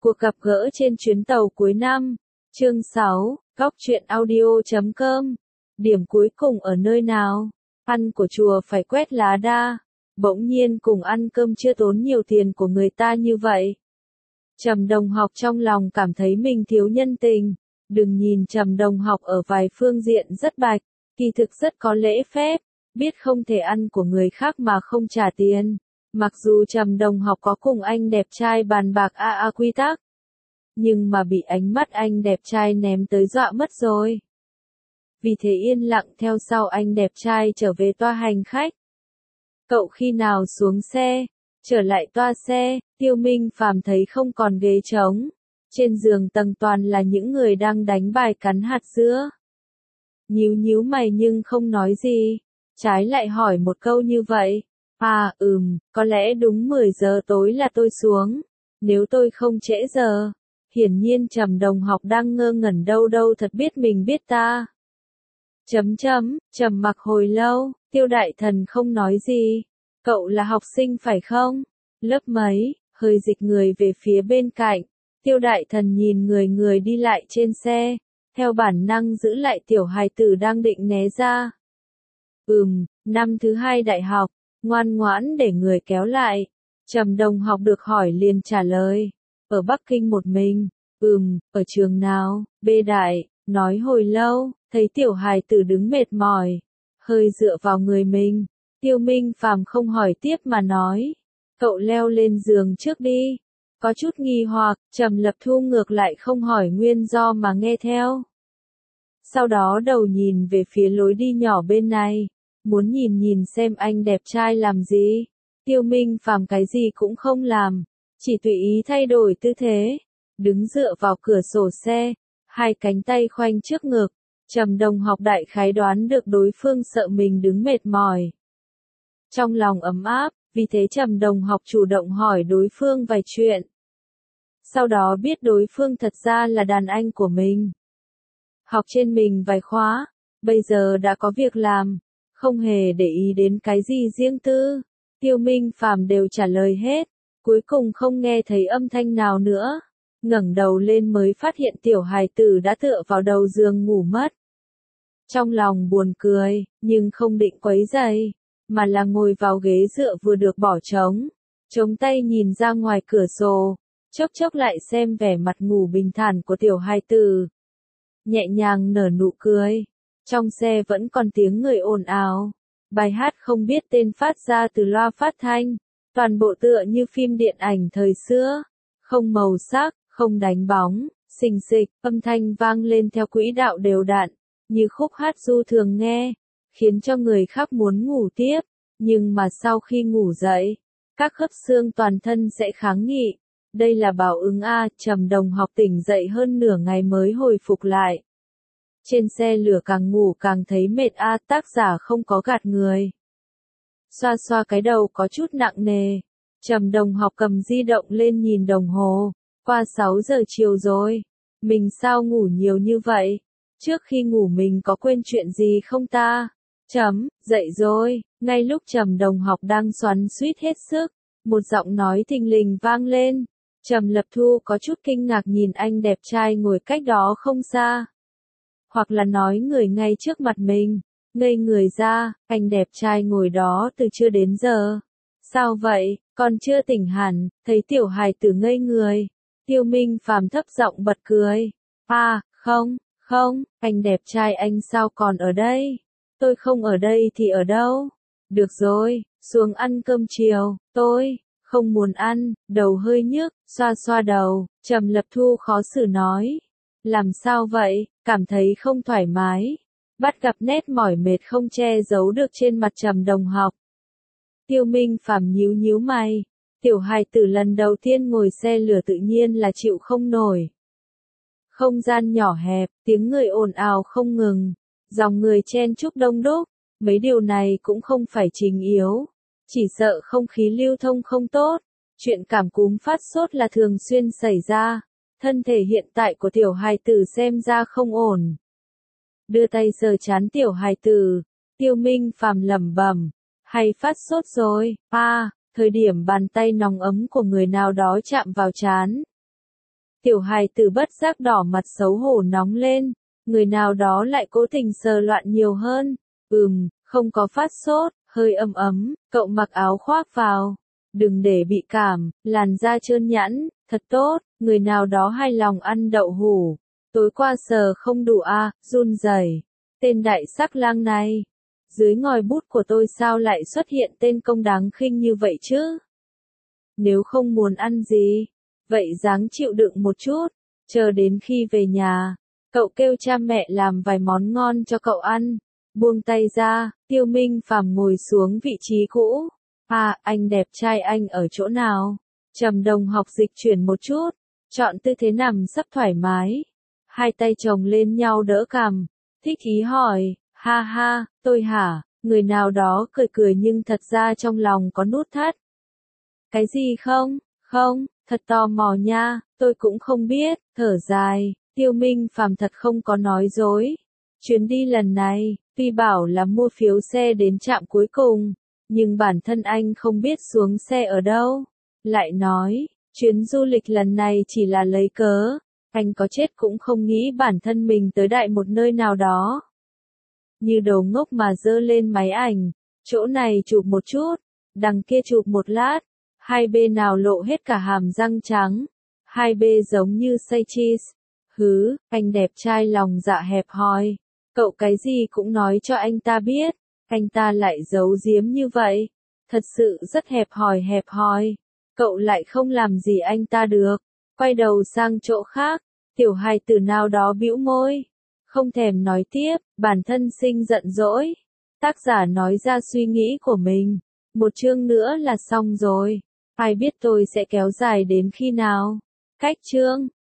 Cuộc gặp gỡ trên chuyến tàu cuối năm. Chương 6, Góc truyện audio.com. Điểm cuối cùng ở nơi nào? Ăn của chùa phải quét lá đa. Bỗng nhiên cùng ăn cơm chưa tốn nhiều tiền của người ta như vậy. Trầm Đồng Học trong lòng cảm thấy mình thiếu nhân tình. Đừng nhìn Trầm Đồng Học ở vài phương diện rất bạch, kỳ thực rất có lễ phép, biết không thể ăn của người khác mà không trả tiền. Mặc dù Trầm Đồng Học có cùng anh đẹp trai bàn bạc quy tắc, nhưng mà bị ánh mắt anh đẹp trai ném tới dọa mất rồi. Vì thế yên lặng theo sau anh đẹp trai trở về toa hành khách. Cậu khi nào xuống xe, trở lại toa xe, Tiêu Minh Phàm thấy không còn ghế trống. Trên giường tầng toàn là những người đang đánh bài cắn hạt dưa. Nhíu mày nhưng không nói gì, trái lại hỏi một câu như vậy. Có lẽ đúng 10 giờ tối là tôi xuống, nếu tôi không trễ giờ. Hiển nhiên Trầm Đồng Học đang ngơ ngẩn đâu thật biết mình biết ta. Trầm mặc hồi lâu, Tiêu Đại Thần không nói gì. Cậu là học sinh phải không? Lớp mấy? Hơi dịch người về phía bên cạnh. Tiêu Đại Thần nhìn người đi lại trên xe, theo bản năng giữ lại tiểu hài tử đang định né ra. Năm thứ 2 đại học, ngoan ngoãn để người kéo lại. Trầm Đồng Học được hỏi liền trả lời. Ở Bắc Kinh một mình. Ở trường nào? B đại, nói hồi lâu, thấy tiểu hài tử đứng mệt mỏi, hơi dựa vào người mình. Tiêu Minh Phàm không hỏi tiếp mà nói. Cậu leo lên giường trước đi. Có chút nghi hoặc, Trầm Lập Thu ngược lại không hỏi nguyên do mà nghe theo. Sau đó đầu nhìn về phía lối đi nhỏ bên này, muốn nhìn xem anh đẹp trai làm gì. Tiêu Minh Phàm cái gì cũng không làm, chỉ tùy ý thay đổi tư thế, đứng dựa vào cửa sổ xe, hai cánh tay khoanh trước ngực. Trầm Đồng Học đại khái đoán được đối phương sợ mình đứng mệt mỏi. Trong lòng ấm áp, vì thế Trầm Đồng Học chủ động hỏi đối phương vài chuyện. Sau đó biết đối phương thật ra là đàn anh của mình. Học trên mình vài khóa, bây giờ đã có việc làm, không hề để ý đến cái gì riêng tư. Tiêu Minh Phàm đều trả lời hết, cuối cùng không nghe thấy âm thanh nào nữa. Ngẩng đầu lên mới phát hiện tiểu hài tử đã tựa vào đầu giường ngủ mất. Trong lòng buồn cười, nhưng không định quấy rầy, mà là ngồi vào ghế dựa vừa được bỏ trống, chống tay nhìn ra ngoài cửa sổ, chốc lại xem vẻ mặt ngủ bình thản của tiểu hài tử. Nhẹ nhàng nở nụ cười. Trong xe vẫn còn tiếng người ồn ào. Bài hát không biết tên phát ra từ loa phát thanh, toàn bộ tựa như phim điện ảnh thời xưa, không màu sắc, không đánh bóng, xình xịch, âm thanh vang lên theo quỹ đạo đều đặn, như khúc hát du thường nghe, khiến cho người khác muốn ngủ tiếp, nhưng mà sau khi ngủ dậy, các khớp xương toàn thân sẽ kháng nghị. Đây là báo ứng Trầm Đồng Học tỉnh dậy hơn nửa ngày mới hồi phục lại. Trên xe lửa càng ngủ càng thấy mệt tác giả không có gạt người. Xoa cái đầu có chút nặng nề. Trầm Đồng Học cầm di động lên nhìn đồng hồ. Qua 6 giờ chiều rồi. Mình sao ngủ nhiều như vậy? Trước khi ngủ mình có quên chuyện gì không ta? Dậy rồi. Ngay lúc Trầm Đồng Học đang xoắn xuýt hết sức, một giọng nói thình lình vang lên. Trầm Lập Thu có chút kinh ngạc nhìn anh đẹp trai ngồi cách đó không xa. Hoặc là nói người ngay trước mặt mình, ngây người ra, anh đẹp trai ngồi đó từ chưa đến giờ. Sao vậy, còn chưa tỉnh hẳn, thấy tiểu hài tử ngây người. Tiêu Minh Phàm thấp giọng bật cười. Không, anh đẹp trai anh sao còn ở đây? Tôi không ở đây thì ở đâu? Được rồi, xuống ăn cơm chiều, tôi không muốn ăn, đầu hơi nhức, xoa đầu. Trầm Lập Thu khó xử nói. Làm sao vậy, cảm thấy không thoải mái. Bắt gặp nét mỏi mệt không che giấu được trên mặt Trầm Đồng Học. Tiêu Minh Phàm nhíu mày. Tiểu hài tử lần đầu tiên ngồi xe lửa tự nhiên là chịu không nổi. Không gian nhỏ hẹp, tiếng người ồn ào không ngừng, dòng người chen chúc đông đúc, mấy điều này cũng không phải chính yếu. Chỉ sợ không khí lưu thông không tốt, chuyện cảm cúm phát sốt là thường xuyên xảy ra. Thân thể hiện tại của tiểu hài tử xem ra không ổn. Đưa tay sờ trán tiểu hài tử, Tiêu Minh Phàm lẩm bẩm, hay phát sốt rồi, thời điểm bàn tay nóng ấm của người nào đó chạm vào trán. Tiểu hài tử bất giác đỏ mặt xấu hổ nóng lên, người nào đó lại cố tình sờ loạn nhiều hơn. Không có phát sốt, hơi ấm ấm, cậu mặc áo khoác vào. Đừng để bị cảm, làn da trơn nhẵn, thật tốt, người nào đó hài lòng ăn đậu hũ. Tối qua sờ không đủ à, run rẩy. Tên đại sắc lang này. Dưới ngòi bút của tôi sao lại xuất hiện tên công đáng khinh như vậy chứ? Nếu không muốn ăn gì, vậy ráng chịu đựng một chút, chờ đến khi về nhà, cậu kêu cha mẹ làm vài món ngon cho cậu ăn. Buông tay ra, Tiêu Minh Phàm ngồi xuống vị trí cũ. À, anh đẹp trai anh ở chỗ nào? Trầm Đồng học dịch chuyển một chút, chọn tư thế nằm sấp thoải mái. Hai tay chồng lên nhau đỡ cằm, thích ý hỏi, ha ha, tôi hả? Người nào đó cười cười nhưng thật ra trong lòng có nút thắt. Cái gì không? Không, thật tò mò nha, tôi cũng không biết, thở dài, Tiêu Minh Phàm thật không có nói dối. Chuyến đi lần này, tuy bảo là mua phiếu xe đến trạm cuối cùng, nhưng bản thân anh không biết xuống xe ở đâu. Lại nói, chuyến du lịch lần này chỉ là lấy cớ, anh có chết cũng không nghĩ bản thân mình tới đại một nơi nào đó. Như đồ ngốc mà giơ lên máy ảnh, chỗ này chụp một chút, đằng kia chụp một lát, hai bên nào lộ hết cả hàm răng trắng, hai bên giống như xay cheese. Hứ, anh đẹp trai lòng dạ hẹp hòi, cậu cái gì cũng nói cho anh ta biết, anh ta lại giấu giếm như vậy, thật sự rất hẹp hòi, cậu lại không làm gì anh ta được. Quay đầu sang chỗ khác, tiểu hài tử nào đó bĩu môi, không thèm nói tiếp, bản thân sinh giận dỗi. Tác giả nói ra suy nghĩ của mình, một chương nữa là xong rồi, ai biết tôi sẽ kéo dài đến khi nào. Cách chương